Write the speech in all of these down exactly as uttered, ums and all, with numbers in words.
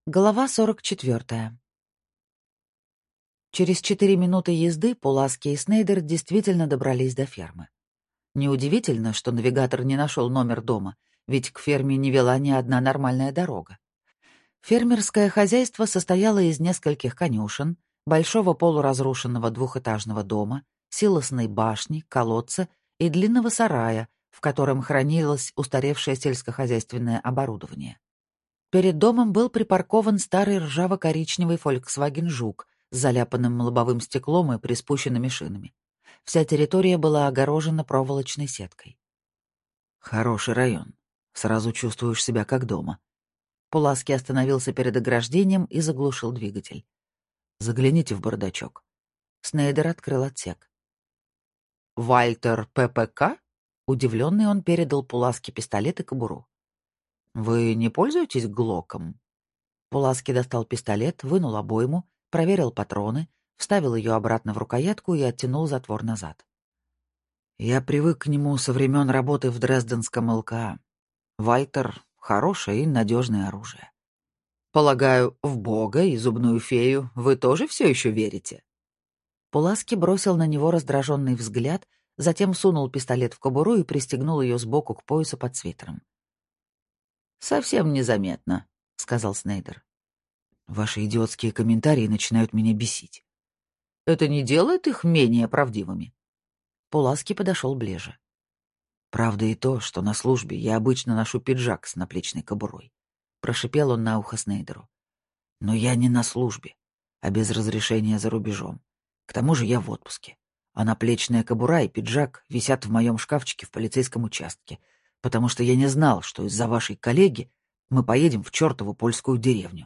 Глава сорок четвертая. Через четыре минуты езды Пуласки и Снейдер действительно добрались до фермы. Неудивительно, что навигатор не нашел номер дома, ведь к ферме не вела ни одна нормальная дорога. Фермерское хозяйство состояло из нескольких конюшен, большого полуразрушенного двухэтажного дома, силосной башни, колодца и длинного сарая, в котором хранилось устаревшее сельскохозяйственное оборудование. Перед домом был припаркован старый ржаво-коричневый Volkswagen Жук с заляпанным лобовым стеклом и приспущенными шинами. Вся территория была огорожена проволочной сеткой. Хороший район. Сразу чувствуешь себя как дома. Пуласки остановился перед ограждением и заглушил двигатель. Загляните в бардачок. Снейдер открыл отсек. «Вальтер ППК?» Удивленный, он передал Пуласки пистолет и кобуру. «Вы не пользуетесь глоком?» Пуласки достал пистолет, вынул обойму, проверил патроны, вставил ее обратно в рукоятку и оттянул затвор назад. Я привык к нему со времен работы в Дрезденском ЛКА. Вальтер — хорошее и надежное оружие. «Полагаю, в Бога и зубную фею вы тоже все еще верите?» Пуласки бросил на него раздраженный взгляд, затем сунул пистолет в кобуру и пристегнул ее сбоку к поясу под свитером. «Совсем незаметно», — сказал Снейдер. «Ваши идиотские комментарии начинают меня бесить». «Это не делает их менее правдивыми». Пуласки подошел ближе. «Правда и то, что на службе я обычно ношу пиджак с наплечной кобурой», — прошипел он на ухо Снейдеру. «Но я не на службе, а без разрешения за рубежом. К тому же я в отпуске, а наплечная кобура и пиджак висят в моем шкафчике в полицейском участке, потому что я не знал, что из-за вашей коллеги мы поедем в чертову польскую деревню».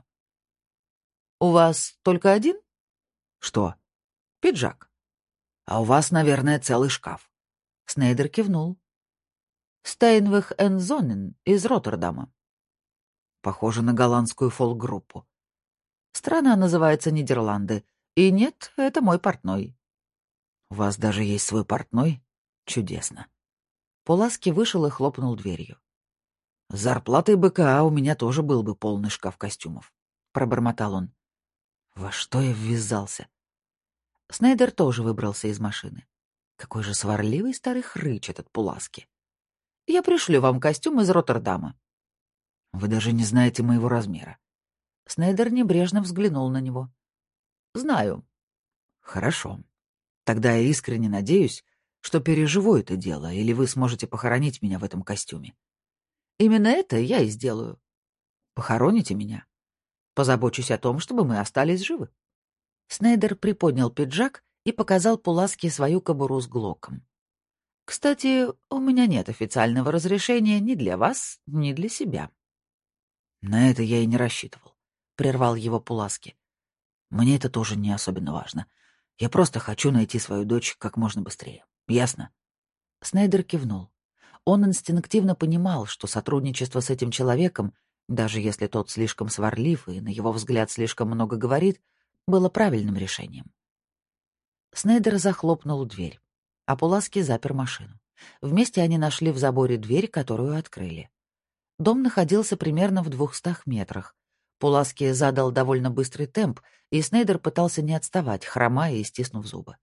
«У вас только один?» «Что?» «Пиджак». «А у вас, наверное, целый шкаф». Снейдер кивнул. «Стейнвих энд Зоннен из Роттердама». Похоже на голландскую фолк-группу. Страна называется Нидерланды. И нет, это мой портной. У вас даже есть свой портной? Чудесно. Пуласки вышел и хлопнул дверью. С зарплатой БКА у меня тоже был бы полный шкаф костюмов, пробормотал он. Во что я ввязался? Снейдер тоже выбрался из машины. Какой же сварливый старый хрыч этот Пуласки. Я пришлю вам костюм из Роттердама. Вы даже не знаете моего размера. Снейдер небрежно взглянул на него. Знаю. Хорошо. Тогда я искренне надеюсь, что переживу это дело, или вы сможете похоронить меня в этом костюме. Именно это я и сделаю. Похороните меня? Позабочусь о том, чтобы мы остались живы. Снейдер приподнял пиджак и показал Пуласки свою кобуру с глоком. «Кстати, у меня нет официального разрешения ни для вас, ни для себя». «На это я и не рассчитывал», — прервал его Пуласки. «Мне это тоже не особенно важно. Я просто хочу найти свою дочь как можно быстрее. Ясно?» Снейдер кивнул. Он инстинктивно понимал, что сотрудничество с этим человеком, даже если тот слишком сварлив и, на его взгляд, слишком много говорит, было правильным решением. Снейдер захлопнул дверь, а Пуласки запер машину. Вместе они нашли в заборе дверь, которую открыли. Дом находился примерно в двухстах метрах. Пуласки задал довольно быстрый темп, и Снейдер пытался не отставать, хромая и стиснув зубы.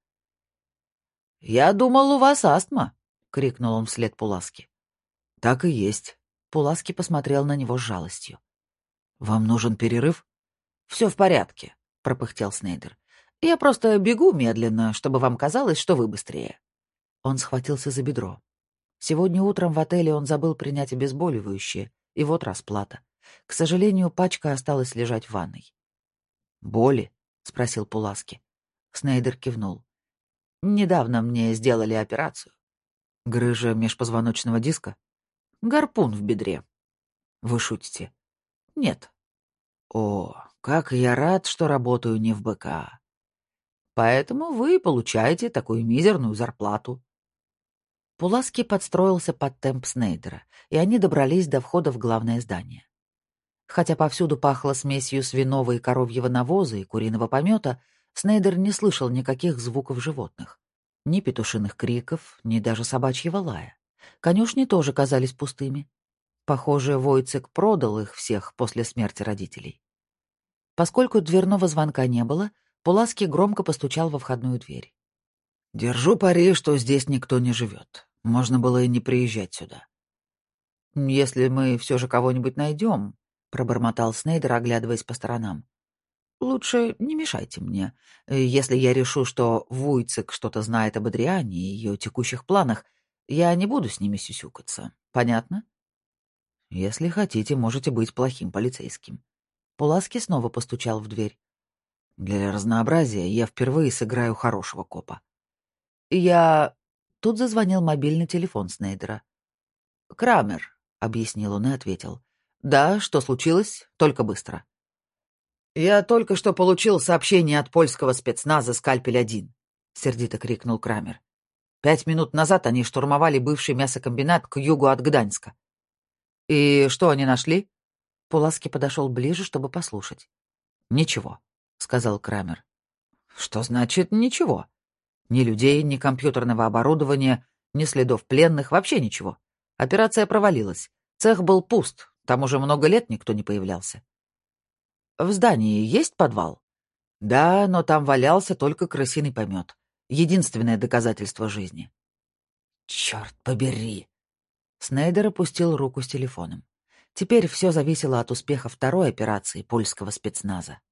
«Я думал, у вас астма!» — крикнул он вслед Пуласки. «Так и есть». Пуласки посмотрел на него с жалостью. «Вам нужен перерыв?» «Все в порядке», — пропыхтел Снейдер. «Я просто бегу медленно, чтобы вам казалось, что вы быстрее». Он схватился за бедро. Сегодня утром в отеле он забыл принять обезболивающее, и вот расплата. К сожалению, пачка осталась лежать в ванной. «Боли?» — спросил Пуласки. Снейдер кивнул. «Недавно мне сделали операцию». «Грыжа межпозвоночного диска?» «Гарпун в бедре». «Вы шутите?» «Нет». «О, как я рад, что работаю не в БК. Поэтому вы получаете такую мизерную зарплату». Пуласки подстроился под темп Снейдера, и они добрались до входа в главное здание. Хотя повсюду пахло смесью свиного и коровьего навоза и куриного помета, Снейдер не слышал никаких звуков животных. Ни петушиных криков, ни даже собачьего лая. Конюшни тоже казались пустыми. Похоже, Войцек продал их всех после смерти родителей. Поскольку дверного звонка не было, Пуласки громко постучал во входную дверь. «Держу пари, что здесь никто не живет. Можно было и не приезжать сюда». «Если мы все же кого-нибудь найдем», — пробормотал Снейдер, оглядываясь по сторонам. «Лучше не мешайте мне. Если я решу, что Вуйцек что-то знает об Адриане и ее текущих планах, я не буду с ними сюсюкаться. Понятно?» «Если хотите, можете быть плохим полицейским». Пуласки снова постучал в дверь. «Для разнообразия я впервые сыграю хорошего копа». «Я...» Тут зазвонил мобильный телефон Снейдера. «Крамер», — объяснил он и ответил. «Да, что случилось? Только быстро». «Я только что получил сообщение от польского спецназа «Скальпель-один», — сердито крикнул Крамер. «Пять минут назад они штурмовали бывший мясокомбинат к югу от Гданьска». «И что они нашли?» Пуласки подошел ближе, чтобы послушать. «Ничего», — сказал Крамер. «Что значит «ничего»? Ни людей, ни компьютерного оборудования, ни следов пленных, вообще ничего. Операция провалилась. Цех был пуст, там уже много лет никто не появлялся». «В здании есть подвал?» «Да, но там валялся только крысиный помет. Единственное доказательство жизни». «Черт побери!» Снейдер опустил руку с телефоном. Теперь все зависело от успеха второй операции польского спецназа.